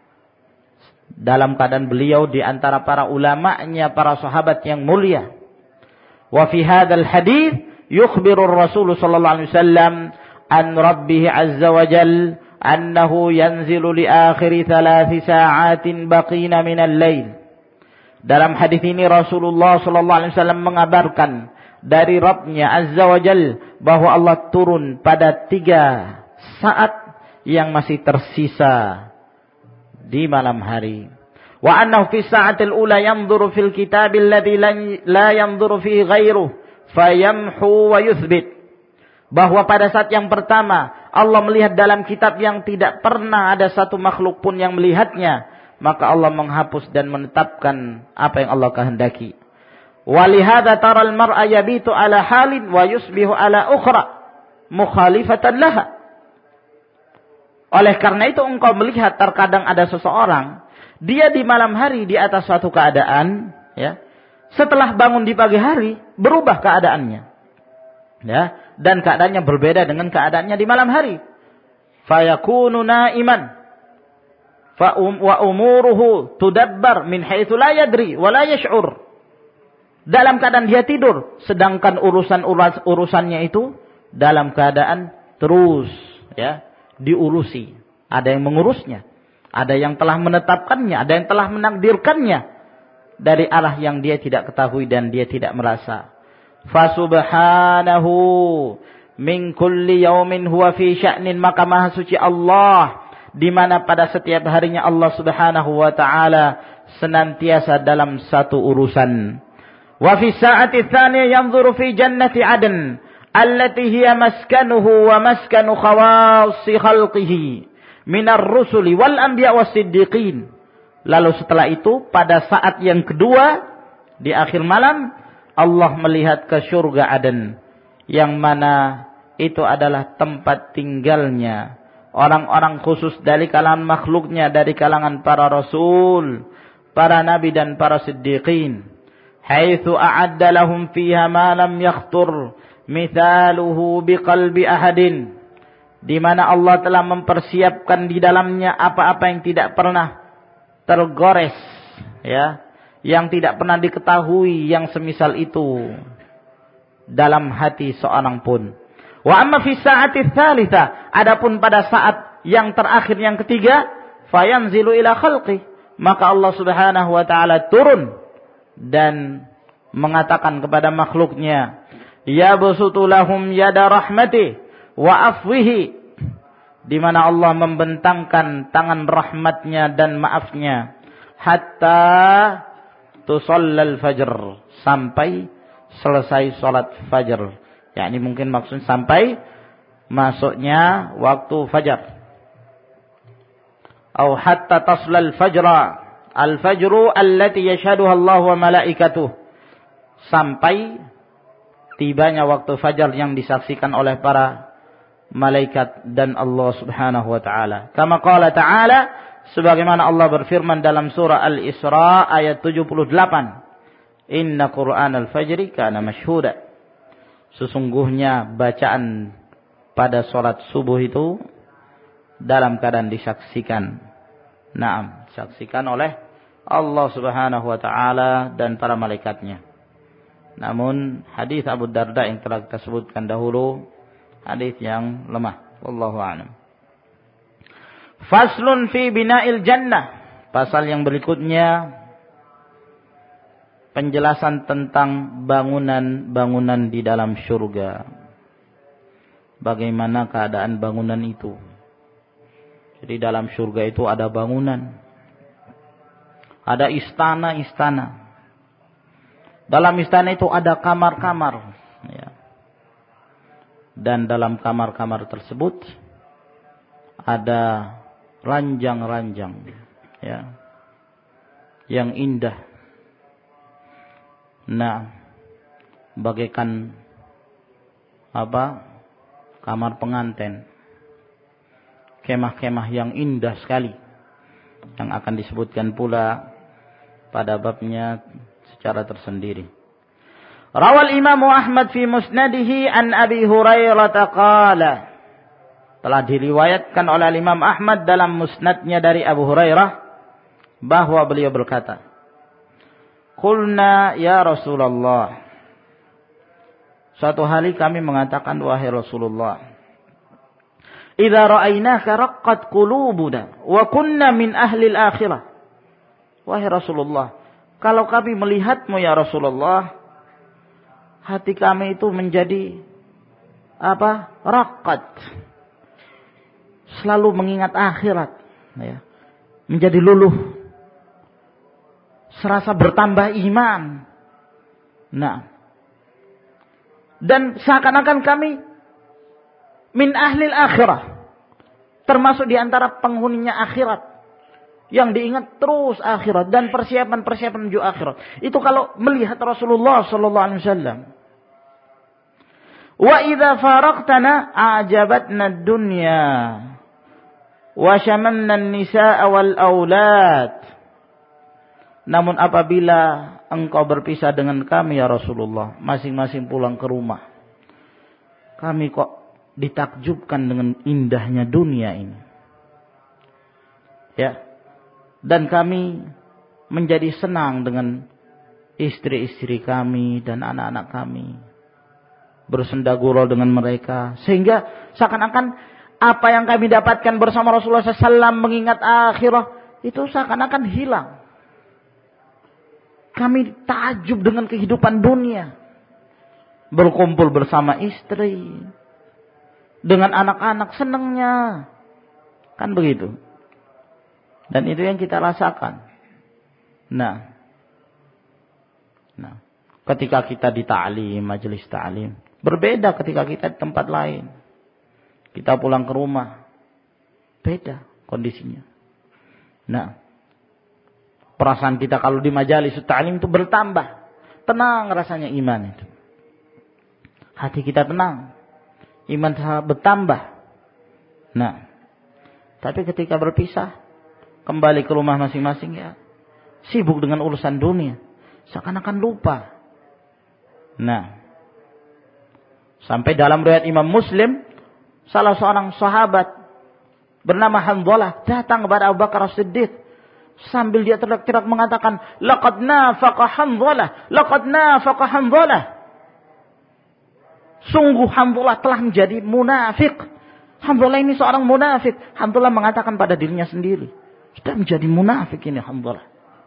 dalam keadaan beliau di antara para ulama'nya, para sahabat yang mulia. Wa fi hadzal hadits yukhbiru Rasul sallallahu alaihi wasallam an Rabbih azza wa jalla annahu yanzilu li akhir thalath sa'atin baqina min al-lail. Dalam hadis ini Rasulullah sallallahu alaihi wasallam mengabarkan dari Rabb-Nya azza wa jalla bahwa Allah turun pada tiga saat yang masih tersisa di malam hari. Wa annahu fi sa'atil ula yanzuru fil kitabil ladzi la yanzuru fihi ghairuhu fayamhu wa yuthbit. Bahwa pada saat yang pertama Allah melihat dalam kitab yang tidak pernah ada satu makhluk pun yang melihatnya, maka Allah menghapus dan menetapkan apa yang Allah kehendaki. Walihada taral mar'a yabitu ala halin wa yusbihu ala ukhra mukhalifatan laha. Oleh karena itu engkau melihat terkadang ada seseorang, dia di malam hari di atas suatu keadaan, ya. Setelah bangun di pagi hari, berubah keadaannya. Ya, dan keadaannya berbeda dengan keadaannya di malam hari. Fayakunu naiman. Fa um, wa umuruhu tudabbar min haitsu la yadri wa la yash'ur. Dalam keadaan dia tidur, sedangkan urusan urusannya itu dalam keadaan terus, ya, diurusi. Ada yang mengurusnya, ada yang telah menetapkannya, ada yang telah menakdirkannya dari arah yang dia tidak ketahui dan dia tidak merasa. Fasubhanahu min kulli yaumin huwa fi sya'nin, maka maha suci Allah di mana pada setiap harinya Allah Subhanahu wa taala senantiasa dalam satu urusan. Wa fi sa'ati tsaniyah yanzuru fi jannati 'adn allati hiya maskanuhu wa maskanu khawassi khalqihi minar rusuli wal anbiya was siddiqin. Lalu setelah itu pada saat yang kedua di akhir malam Allah melihat ke surga Aden yang mana itu adalah tempat tinggalnya orang-orang khusus dari kalangan makhluknya, dari kalangan para rasul, para nabi dan para siddiqin. Haitsu a'adda lahum fiha ma lam yakhtur mithaluhu biqalbi ahadin, di mana Allah telah mempersiapkan di dalamnya apa-apa yang tidak pernah tergores, ya, yang tidak pernah diketahui yang semisal itu dalam hati seorang pun. Wa amma fi sa'ati tsalitsa, adapun pada saat yang terakhir yang ketiga, fayanzilu ila khalqi, maka Allah Subhanahu wa taala turun dan mengatakan kepada makhluknya, ya basutu lahum yada rahmati wa afwihi, di mana Allah membentangkan tangan rahmatnya dan maafnya, hatta tusallal fajr, sampai selesai salat fajar. Ya, ini mungkin maksud sampai masuknya waktu fajar. Atau hatta taslal fajra, al-fajru allati yashhaduha Allah wa malaikatuh, sampai tibanya waktu fajar yang disaksikan oleh para malaikat dan Allah Subhanahu wa taala. Kama qala ta'ala, sebagaimana Allah berfirman dalam surah Al-Isra ayat tujuh puluh delapan, inna Qur'anal fajri kana mashhuda, sesungguhnya bacaan pada salat subuh itu dalam keadaan disaksikan. Naam, disaksikan oleh Allah Subhanahu wa taala dan para malaikatnya. Namun hadis Abu Darda yang telah kita sebutkan dahulu hadis yang lemah. Wallahu a'lam. Faslun fi bina'il jannah. Pasal yang berikutnya penjelasan tentang bangunan-bangunan di dalam surga. Bagaimana keadaan bangunan itu? Jadi dalam surga itu ada bangunan. Ada istana-istana. Dalam istana itu ada kamar-kamar, ya. Dan dalam kamar-kamar tersebut ada ranjang-ranjang, ya, yang indah. Nah, bagaikan apa? Kamar pengantin. Kemah-kemah yang indah sekali, yang akan disebutkan pula pada babnya secara tersendiri. Rawal Imam Ahmad fi musnadihi an Abi Hurairah qala, telah diriwayatkan oleh Imam Ahmad dalam musnadnya dari Abu Hurairah bahwa beliau berkata, qulna ya Rasulullah, suatu hari kami mengatakan, wahai Rasulullah, idza ra'ainaka raqqat qulubuna wa kunna min ahli al-akhirah. Wahai Rasulullah, kalau kami melihatmu ya Rasulullah, hati kami itu menjadi apa? Raqqat. Selalu mengingat akhirat, ya. Menjadi luluh. Serasa bertambah iman. Nah. Dan seakan-akan kami min ahlil akhirah, termasuk di antara penghuninya akhirat, Yang diingat terus akhirat dan persiapan-persiapan menuju akhirat. Itu kalau melihat Rasulullah sallallahu alaihi wasallam. Wa idza faraqtana a'jabatna ad-dunya wa syamanna an-nisaa wal aulad. Namun apabila engkau berpisah dengan kami ya Rasulullah, masing-masing pulang ke rumah, kami kok ditakjubkan dengan indahnya dunia ini. Ya. Dan kami menjadi senang dengan istri-istri kami dan anak-anak kami. Bersenda gurau dengan mereka. Sehingga seakan-akan apa yang kami dapatkan bersama Rasulullah shallallahu alaihi wasallam mengingat akhirat, itu seakan-akan hilang. Kami takjub dengan kehidupan dunia. Berkumpul bersama istri. Dengan anak-anak senangnya. Kan begitu. Dan itu yang kita rasakan. Nah. Nah. Ketika kita di ta'lim, majelis ta'lim. Berbeda ketika kita di tempat lain. Kita pulang ke rumah. Beda kondisinya. Nah. Perasaan kita kalau di majelis ta'lim itu bertambah. Tenang rasanya iman itu. Hati kita tenang. Iman bertambah. Nah. Tapi ketika berpisah. Kembali ke rumah masing-masing ya. Sibuk dengan urusan dunia. Seakan-akan lupa. Nah. Sampai dalam riwayat Imam Muslim. Salah seorang sahabat. Bernama Hanzalah. Datang kepada Abu Bakar As-Siddiq. Sambil dia teriak-teriak mengatakan. Laqad nafaqa Hanzalah. Laqad nafaqa Hanzalah. Sungguh Hanzalah telah menjadi munafik. Hanzalah ini seorang munafik. Hanzalah mengatakan pada dirinya sendiri. Sudah menjadi munafik ini Hanzalah.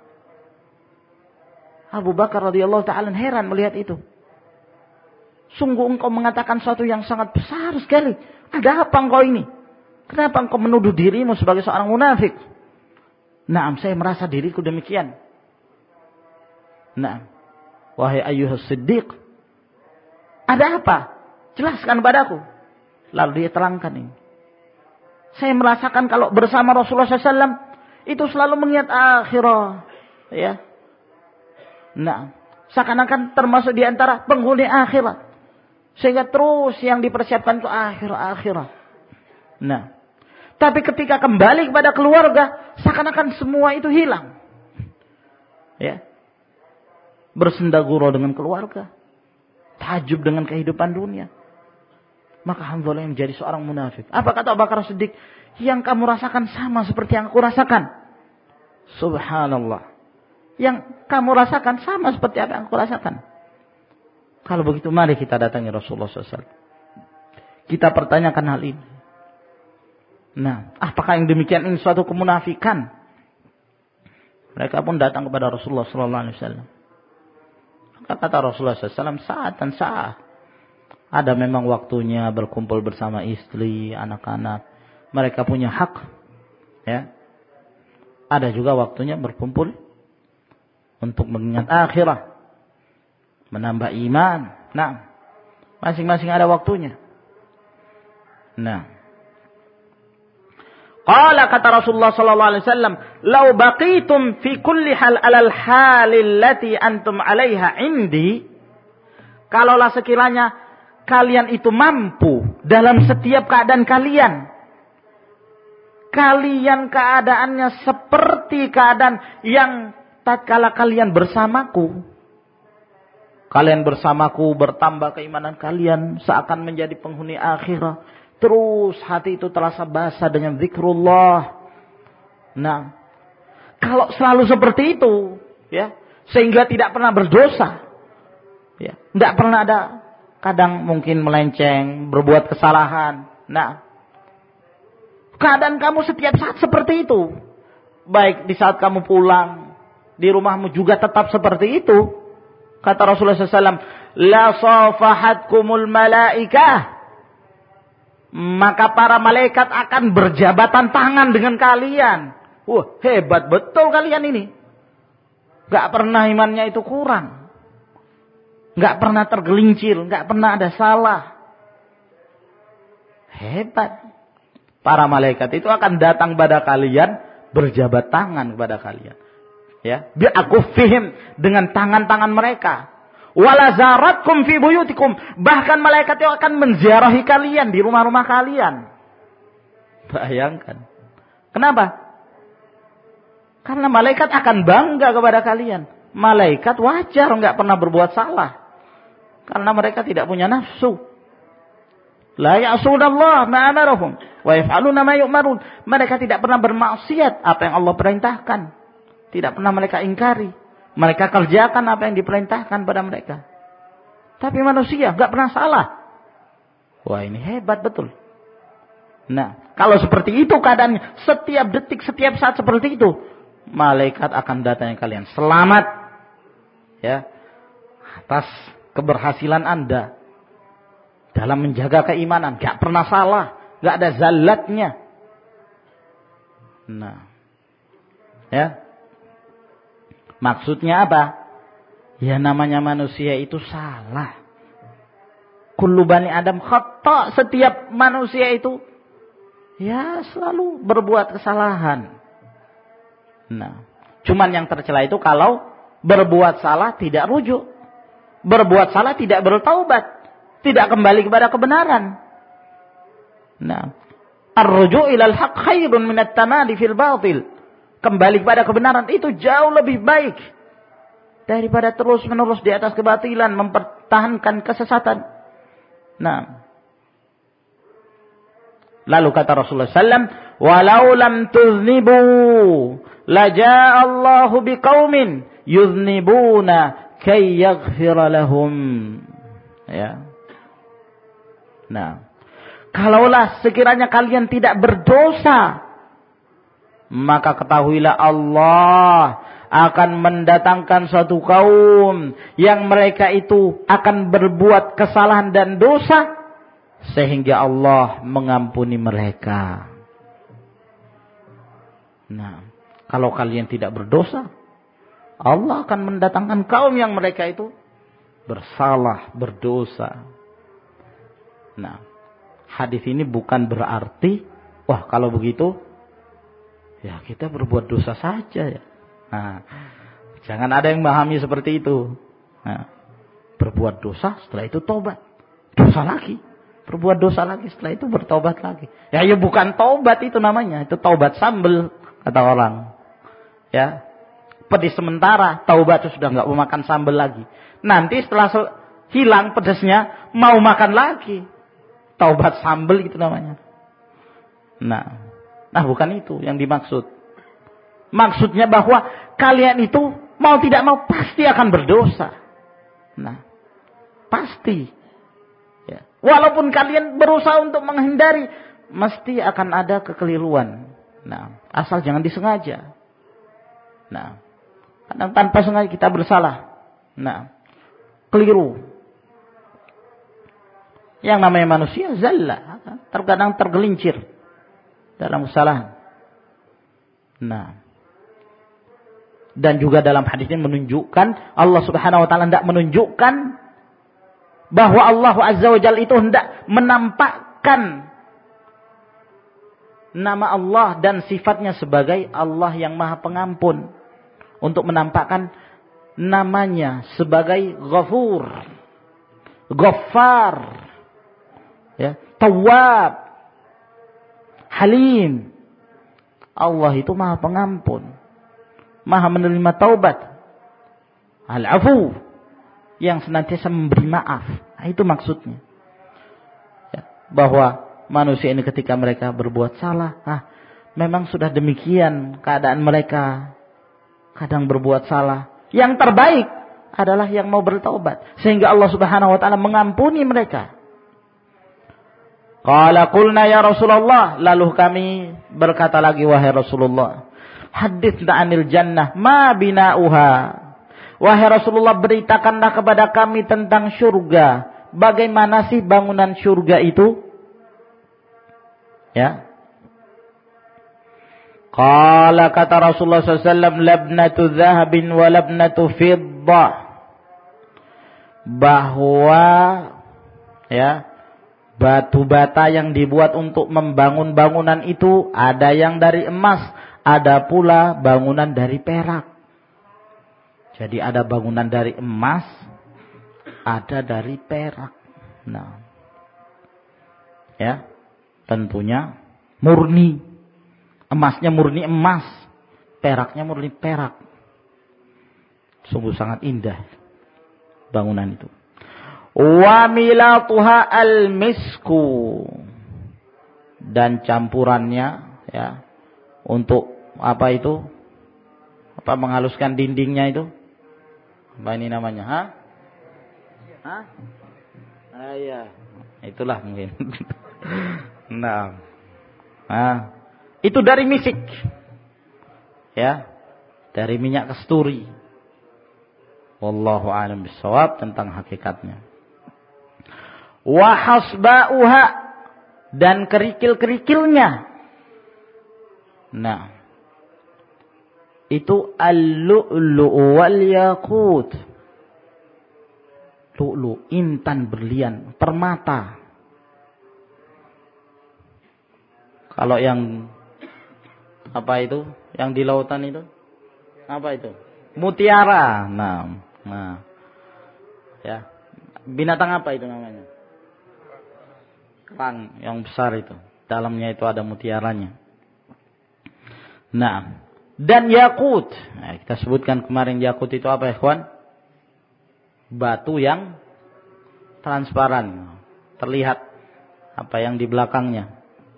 Abu Bakar radhiyallahu ta'ala heran melihat itu. Sungguh engkau mengatakan sesuatu yang sangat besar sekali. Ada apa engkau ini? Kenapa engkau menuduh dirimu sebagai seorang munafik? Naam, saya merasa diriku demikian. Naam. Wahai ayyuhas siddiq. Ada apa? Jelaskan padaku. Lalu dia terangkan ini. Saya merasakan kalau bersama Rasulullah shallallahu alaihi wasallam. Itu selalu mengingat akhirat. Ya. Nah. Seakan-akan termasuk di antara penghuni akhirat. Sehingga terus yang dipersiapkan itu akhirat-akhirat. Nah. Tapi ketika kembali kepada keluarga. Seakan-akan semua itu hilang. Ya. Bersenda gurau dengan keluarga. Tahajud dengan kehidupan dunia. Maka Hanzalah menjadi seorang munafik. Apa kata Abu Bakar Siddiq? Yang kamu rasakan sama seperti yang aku rasakan. Subhanallah. Yang kamu rasakan sama seperti apa yang aku rasakan. Kalau begitu mari kita datangi Rasulullah shallallahu alaihi wasallam. Kita pertanyakan hal ini. Nah, apakah yang demikian ini suatu kemunafikan? Mereka pun datang kepada Rasulullah shallallahu alaihi wasallam. Kata Rasulullah shallallahu alaihi wasallam, saat dan saat. Ada memang waktunya berkumpul bersama istri, anak-anak. Mereka punya hak. Ya. Ada juga waktunya berkumpul untuk mengingat akhirat. Menambah iman. Nah, masing-masing ada waktunya. Nah. Qala kata Rasulullah sallallahu alaihi wasallam, "Lau baqitum fi kulli hal 'alal halil lati antum 'alaiha 'indi." Kalaulah sekiranya kalian itu mampu dalam setiap keadaan kalian. Kalian keadaannya seperti keadaan yang tatkala kalian bersamaku. Kalian bersamaku bertambah keimanan kalian seakan menjadi penghuni akhirat. Terus hati itu terasa basah dengan zikrullah. Nah, kalau selalu seperti itu, ya, sehingga tidak pernah berdosa. Ya, tidak pernah ada kadang mungkin melenceng, berbuat kesalahan. Nah, keadaan kamu setiap saat seperti itu. Baik di saat kamu pulang, di rumahmu juga tetap seperti itu. Kata Rasulullah shallallahu alaihi wasallam, la safahatkumul malaikah. Maka para malaikat akan berjabatan tangan dengan kalian. Wah, hebat betul kalian ini. Gak pernah imannya itu kurang. Gak pernah tergelincir, gak pernah ada salah. Hebat. Para malaikat itu akan datang pada kalian berjabat tangan kepada kalian. Ya, bi'akufihim, dengan tangan-tangan mereka. Wala zaratkum fi buyutikum, bahkan malaikat itu akan menziarahi kalian di rumah-rumah kalian. Bayangkan. Kenapa? Karena malaikat akan bangga kepada kalian. Malaikat wajar enggak pernah berbuat salah. Karena mereka tidak punya nafsu. La ya'sunallah ma amarahum wa yaf'aluna ma yu'marun. Mereka tidak pernah bermaksiat apa yang Allah perintahkan. Tidak pernah mereka ingkari. Mereka kerjakan apa yang diperintahkan pada mereka. Tapi manusia enggak pernah salah. Wah, ini hebat betul. Nah, kalau seperti itu keadaannya, setiap detik, setiap saat seperti itu, malaikat akan datangi kalian. Selamat ya atas keberhasilan Anda dalam menjaga keimanan, enggak pernah salah, enggak ada zallatnya. Nah, ya. Maksudnya apa? Ya namanya manusia itu salah. Kullu bani Adam khata', setiap manusia itu ya selalu berbuat kesalahan. Nah, cuman yang tercela itu kalau berbuat salah tidak rujuk. Berbuat salah tidak bertaubat, tidak kembali kepada kebenaran. Nah, ar-ruju' ilal haqq khairun minat tamadi fil batil. Kembali kepada kebenaran itu jauh lebih baik daripada terus-menerus di atas kebatilan, mempertahankan kesesatan. Nah, lalu kata Rasulullah sallallahu alaihi wasallam, "Walau lam tuznibu, laja'a Allahu biqaumin yuznibuna kay yaghfira lahum." Ya. Nah, kalaulah sekiranya kalian tidak berdosa, maka ketahuilah Allah akan mendatangkan suatu kaum yang mereka itu akan berbuat kesalahan dan dosa sehingga Allah mengampuni mereka. Nah, kalau kalian tidak berdosa, Allah akan mendatangkan kaum yang mereka itu bersalah, berdosa. Nah, hadis ini bukan berarti, wah kalau begitu ya kita berbuat dosa saja ya. Nah, jangan ada yang memahami seperti itu. Nah, berbuat dosa setelah itu tobat. Dosa lagi. Berbuat dosa lagi setelah itu bertobat lagi. Ya ya bukan tobat itu namanya. Itu tobat sambel kata orang. Ya. Pedis sementara, taubat itu sudah enggak mau makan sambel lagi. Nanti setelah hilang pedasnya mau makan lagi. Taubat sambel gitu namanya. Nah, Nah bukan itu yang dimaksud. Maksudnya bahwa kalian itu mau tidak mau pasti akan berdosa. Nah, pasti. Ya. Walaupun kalian berusaha untuk menghindari, mesti akan ada kekeliruan. Nah, asal jangan disengaja. Nah, kadang tanpa sengaja kita bersalah. Nah, keliru. Yang namanya manusia zalla, terkadang tergelincir dalam kesalahan. Nah, dan juga dalam hadis ini menunjukkan Allah Subhanahu wa taala hendak menunjukkan bahwa Allah Azza wa Jalla itu hendak menampakkan nama Allah dan sifatnya sebagai Allah yang Maha Pengampun, untuk menampakkan namanya sebagai Ghafur, Ghaffar, ya, Tawwab, Halim. Allah itu Maha Pengampun, Maha menerima taubat, Al-Afu, yang senantiasa memberi maaf. Nah, itu maksudnya. Ya, bahwa manusia ini ketika mereka berbuat salah, ah, memang sudah demikian keadaan mereka. Kadang berbuat salah. Yang terbaik adalah yang mau bertaubat, sehingga Allah Subhanahu wa taala mengampuni mereka. Qala qulna ya Rasulullah, lalu kami berkata lagi, wahai Rasulullah, haditsna anil jannah ma bina'uha. Wahai Rasulullah, beritakanlah kepada kami tentang syurga. Bagaimana sih bangunan syurga itu? Ya. Qala kata Rasulullah sallallahu alaihi wasallam, labnatu dhahabin wa labnatu fiddah. Bahwa ya, batu bata yang dibuat untuk membangun bangunan itu ada yang dari emas, ada pula bangunan dari perak. Jadi ada bangunan dari emas, ada dari perak. Nah, ya, tentunya murni. Emasnya murni emas, peraknya murni perak. Sungguh sangat indah bangunan itu. Wa milatuha al-misku, dan campurannya, ya, untuk apa itu? Apa menghaluskan dindingnya itu? Apa ini namanya? Hah? Hah? Ah, iya. Itulah mungkin. Nah. Nah, itu dari misik. Ya. Dari minyak kasturi. Wallahu a'lam bishawab tentang hakikatnya. Wa hasba'uha, dan kerikil-kerikilnya. Nah, itu al-lu'lu' wal yaqut. Lu'lu', intan berlian, permata. Kalau yang apa itu? Yang di lautan itu? Apa itu? Mutiara. Nah, nah. Ya. Binatang apa itu namanya? Kerang yang besar itu. Dalamnya itu ada mutiaranya. Nah, dan yakut. Nah, kita sebutkan kemarin yakut itu apa ya, kawan? Batu yang transparan, terlihat apa yang di belakangnya.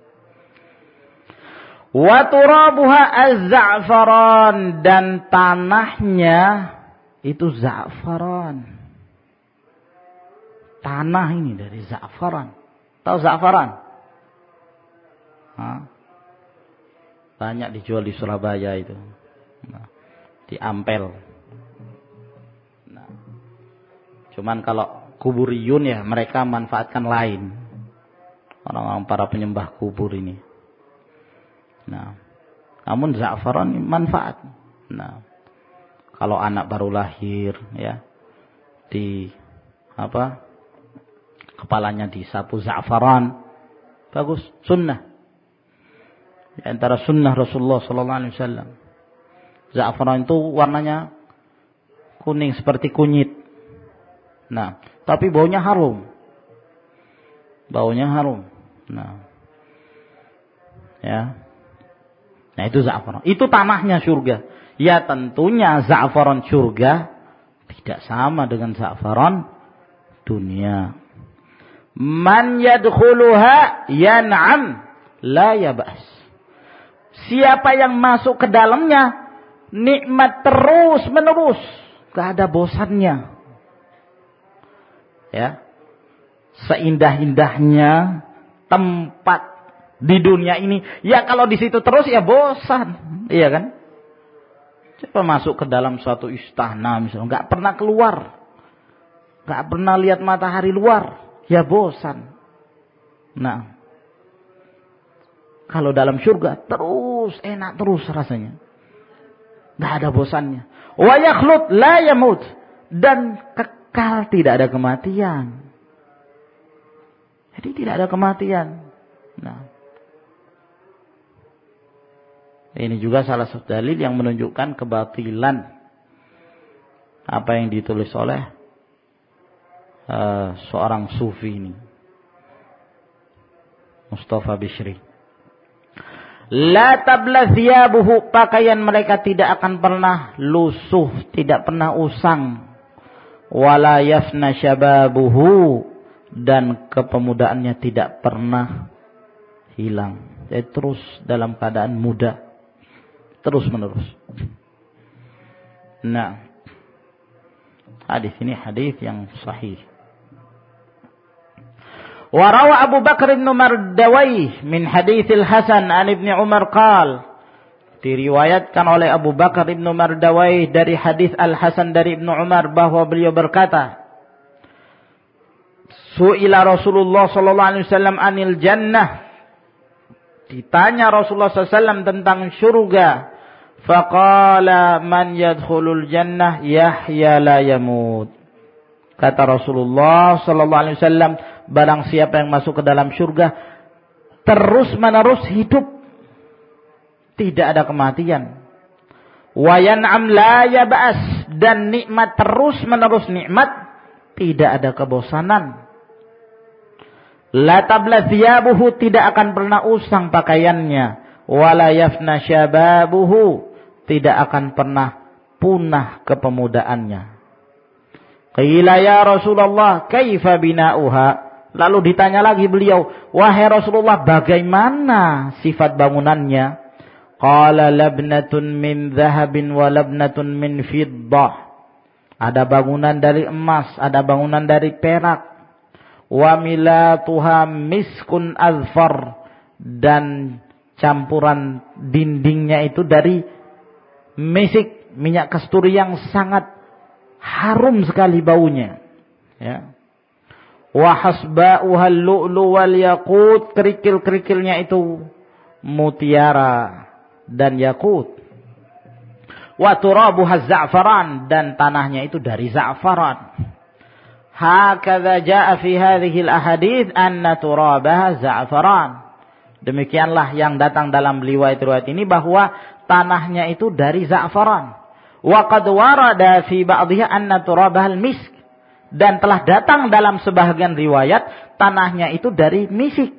Wa turabuha az-za'faran, dan tanahnya itu za'faran. Tanah ini dari za'faran. Tahu za'faran? Hah? Banyak dijual di Surabaya itu. Nah, di Ampel. Nah, cuman kalau kuburiyun ya mereka manfaatkan lain. Orang-orang para penyembah kubur ini. Nah, namun za'faran manfaat. Nah, kalau anak baru lahir ya, di apa? Kepalanya disapu za'faran. Bagus, sunnah. Di antara sunnah Rasulullah sallallahu alaihi wasallam. Za'faran itu warnanya kuning seperti kunyit. Nah, tapi baunya harum. Baunya harum. Nah. Ya. Nah, itu za'faran. Itu tanahnya surga. Ya, tentunya za'faran surga tidak sama dengan za'faran dunia. Man yadkhuluha yan'am la yab'as. Siapa yang masuk ke dalamnya nikmat terus menerus, gak ada bosannya. Ya. Seindah-indahnya tempat di dunia ini, ya kalau di situ terus ya bosan, iya kan? Coba masuk ke dalam suatu istana misalnya, nggak pernah keluar, nggak pernah lihat matahari luar, ya bosan. Nah, kalau dalam surga terus enak terus rasanya, nggak ada bosannya. Wa yakhlut la yamut, dan kekal tidak ada kematian. Jadi tidak ada kematian. Nah, ini juga salah satu dalil yang menunjukkan kebatilan apa yang ditulis oleh uh, seorang sufi ini, Mustafa Bishri. La tabla thiyabuhu, pakaian mereka tidak akan pernah lusuh, tidak pernah usang. Wala yafna syababuhu, dan kepemudaannya tidak pernah hilang. Dia terus dalam keadaan muda, terus menerus. Nah, hadis ini hadis yang sahih. Wa rawa Abu Bakar bin Mardawayh min hadits Al-Hasan an Ibnu Umar qala, diriwayatkan oleh Abu Bakar bin Mardawayh dari hadis Al-Hasan dari Ibnu Umar bahwa beliau berkata, Su'ila Rasulullah sallallahu alaihi wasallam anil jannah, ditanya Rasulullah sallallahu alaihi wasallam tentang surga. Faqala man yadkhulul jannah yahya la yamut. Kata Rasulullah sallallahu alaihi wasallam, barang siapa yang masuk ke dalam surga terus menerus hidup, tidak ada kematian. Wa yan'am la yab'as, dan nikmat terus menerus nikmat, tidak ada kebosanan. La tabla thiyabuhu, tidak akan pernah usang pakaiannya. Wa la yafna syababuhu, tidak akan pernah punah kepemudaannya. Qila ya Rasulullah kaifa bina'uha, lalu ditanya lagi beliau, wahai Rasulullah, bagaimana sifat bangunannya? Qala labnatun min dhahabin wa labnatun min fiddah, ada bangunan dari emas, ada bangunan dari perak. Wa milatuha miskun azfar, dan campuran dindingnya itu dari misik, minyak kasturi yang sangat harum sekali baunya, ya. Wa hasba'uha al-lu'lu wal yaqut, kerikil-kerikilnya itu mutiara dan yakut. Wa turabuha az-za'faran, dan tanahnya itu dari za'faran. Hakadha jaa fi hadhihi al-ahadits anna turabaha za'faran. Demikianlah yang datang dalam riwayat-riwayat ini bahwa tanahnya itu dari za'faran. Wa qad warada fi ba'dhiha anna turabaha al-misk, dan telah datang dalam sebahagian riwayat tanahnya itu dari misik.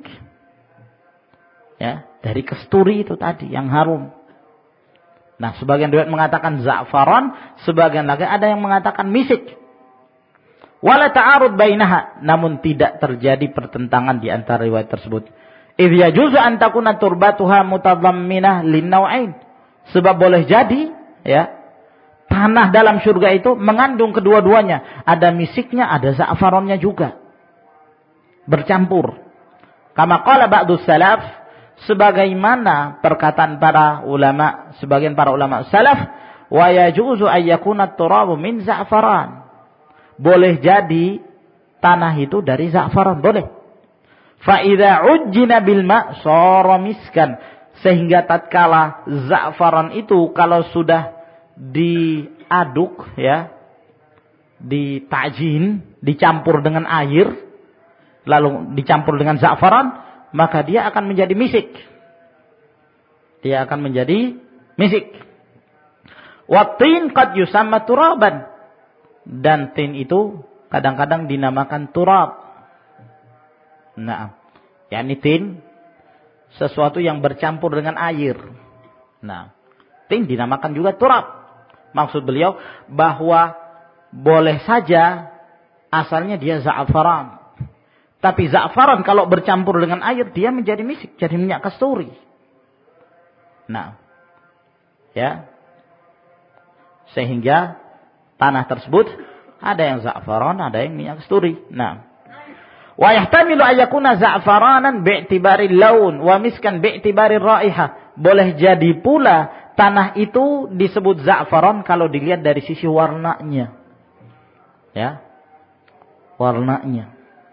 Ya, dari kasturi itu tadi yang harum. Nah, sebagian riwayat mengatakan za'faran, sebagian lagi ada yang mengatakan misik. Wala ta'arud bainaha, namun tidak terjadi pertentangan di antara riwayat tersebut. Idh yajuzu an takuna turbatuha mutadhamminah lin-naw'ain, sebab boleh jadi, ya, tanah dalam surga itu mengandung kedua-duanya, ada misiknya, ada za'faronnya juga, bercampur. Kama qala ba'dus salaf, sebagaimana perkataan para ulama, sebagian para ulama salaf, wa yajuzu ay yakuna at-turabu min za'faran, boleh jadi tanah itu dari za'faran, boleh. Fa idza ujjina bil ma' shara miskan, sehingga tatkala za'faran itu kalau sudah diaduk, ya, ditajin, dicampur dengan air, lalu dicampur dengan za'faran, maka dia akan menjadi misik. Dia akan menjadi misik. Wa tin qad yusamma turaban, dan tin itu kadang-kadang dinamakan turab. Nah, yakni tin sesuatu yang bercampur dengan air. Nah, tin dinamakan juga turab. Maksud beliau bahwa boleh saja asalnya dia za'faran, tapi za'faran kalau bercampur dengan air dia menjadi misik, jadi minyak kasturi. Nah, ya, sehingga tanah tersebut ada yang za'faran, ada yang minyak kasturi. Nah, wa yahtamilu ayakuna za'faranan bi'tibari laun wa miskan bi'tibari raihah, boleh jadi pula tanah itu disebut za'faran kalau dilihat dari sisi warnanya. Ya. Warnanya.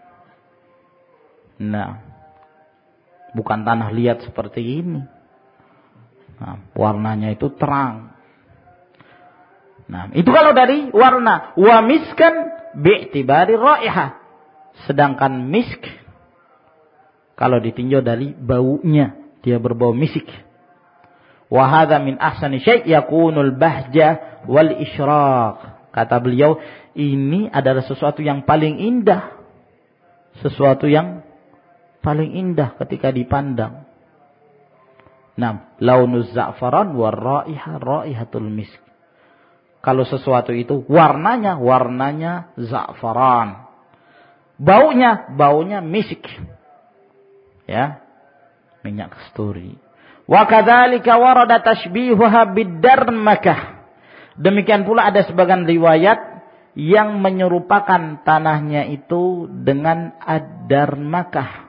Nah, bukan tanah liat seperti ini. Nah, warnanya itu terang. Nah, itu kalau dari warna. Wa miskan bi'tibari raihah. Sedangkan misk kalau ditinjau dari baunya, dia berbau misik. Wa hadza min ahsani syai' yakunul bahja wal isyraq. Kata beliau, ini adalah sesuatu yang paling indah. Sesuatu yang paling indah ketika dipandang. Nah, launuz za'faran war raihah raihatul misk. Kalau sesuatu itu warnanya warnanya za'faran. Baunya baunya misik. Ya. Minyak kasturi. Wa kadzalika warada tashbihuha bid-darmakah. Demikian pula ada sebagian riwayat yang menyerupakan tanahnya itu dengan ad-darmakah.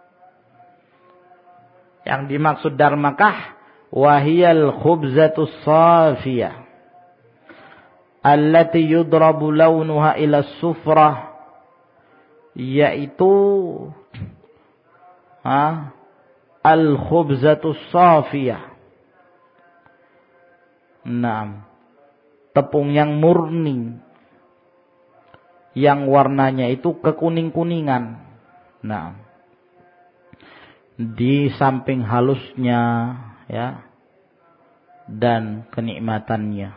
Yang dimaksud darmakah wahiyal khubzatus safiyah allati yudrabu launuha ila sufrah, yaitu ha, al-khubzatus safiyah. Naam, tepung yang murni, yang warnanya itu kekuning-kuningan. Nah, di samping halusnya, ya, dan kenikmatannya.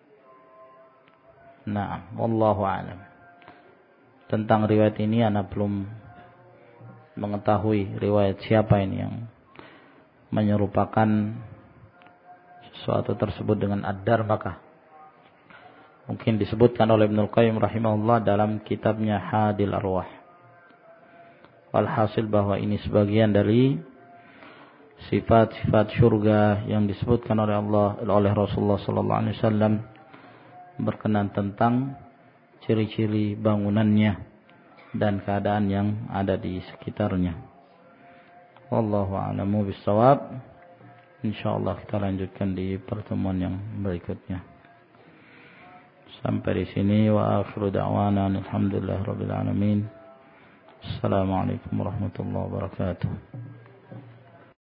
Nah, wallahu a'lam. Tentang riwayat ini ana belum mengetahui riwayat siapa ini yang menyerupakan sesuatu tersebut dengan ad-darmakah. Mungkin disebutkan oleh Ibnu Qayyim rahimahullah dalam kitabnya Hadil Arwah. Walhasil bahwa ini sebagian dari sifat-sifat syurga yang disebutkan oleh Allah oleh Rasulullah sallallahu alaihi wasallam berkenan tentang ciri-ciri bangunannya dan keadaan yang ada di sekitarnya. Wallahu a'lamu bissawab. Insyaallah kita lanjutkan di pertemuan yang berikutnya. Sampai di sini wa akhiru da'wana alhamdulillahirabbil alamin. Assalamualaikum warahmatullahi wabarakatuh.